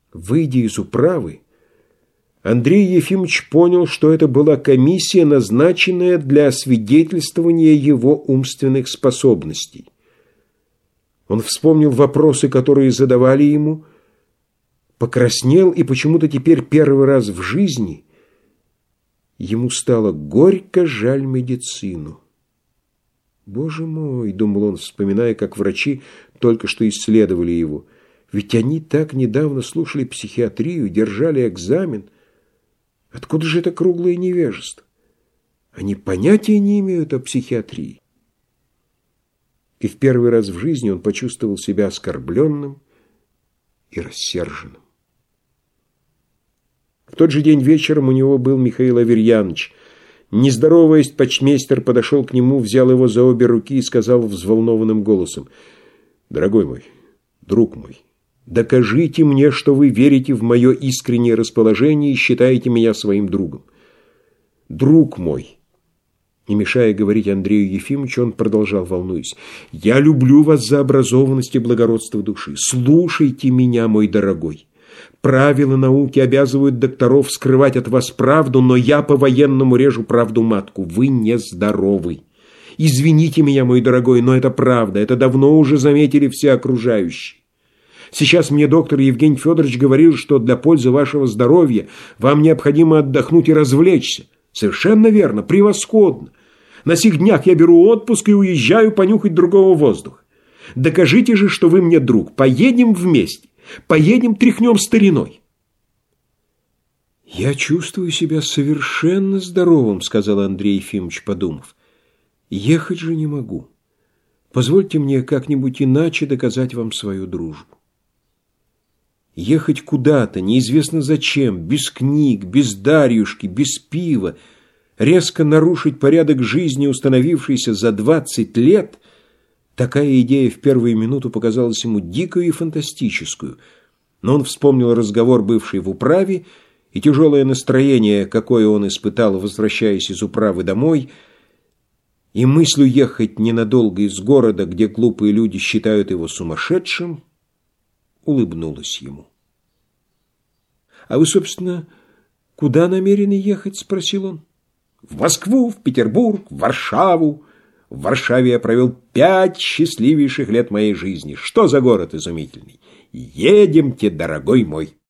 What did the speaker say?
Выйдя из управы, Андрей Ефимович понял, что это была комиссия, назначенная для освидетельствования его умственных способностей. Он вспомнил вопросы, которые задавали ему, покраснел, и почему-то теперь первый раз в жизни ему стало горько жаль медицину. «Боже мой!» — думал он, вспоминая, как врачи только что исследовали его. «Ведь они так недавно слушали психиатрию, держали экзамен. Откуда же это круглое невежество? Они понятия не имеют о психиатрии». И в первый раз в жизни он почувствовал себя оскорбленным и рассерженным. В тот же день вечером у него был Михаил Аверьяныч. Не здороваясь, почтмейстер подошел к нему, взял его за обе руки и сказал взволнованным голосом: «Дорогой мой, друг мой, докажите мне, что вы верите в мое искреннее расположение и считаете меня своим другом. Друг мой». Не мешая говорить Андрею Ефимовичу, он продолжал, волнуясь: «Я люблю вас за образованность и благородство души. Слушайте меня, мой дорогой. Правила науки обязывают докторов скрывать от вас правду, но я по-военному режу правду матку. Вы нездоровы. Извините меня, мой дорогой, но это правда. Это давно уже заметили все окружающие. Сейчас мне доктор Евгений Федорович говорил, что для пользы вашего здоровья вам необходимо отдохнуть и развлечься. Совершенно верно, превосходно. На сих днях я беру отпуск и уезжаю понюхать другого воздуха. Докажите же, что вы мне друг. Поедем вместе. Поедем, тряхнем стариной». «Я чувствую себя совершенно здоровым», — сказал Андрей Ефимович, подумав. «Ехать же не могу. Позвольте мне как-нибудь иначе доказать вам свою дружбу. Ехать куда-то, неизвестно зачем, без книг, без Дарьюшки, без пива, резко нарушить порядок жизни, установившийся за 20 лет, такая идея в первую минуту показалась ему дикою и фантастическую, но он вспомнил разговор, бывший в управе, и тяжелое настроение, какое он испытал, возвращаясь из управы домой, и мысль уехать ненадолго из города, где глупые люди считают его сумасшедшим, улыбнулась ему. «А вы, собственно, куда намерены ехать?» — спросил он. «В Москву, в Петербург, в Варшаву. В Варшаве я провел 5 счастливейших лет моей жизни. Что за город изумительный! Едемте, дорогой мой!»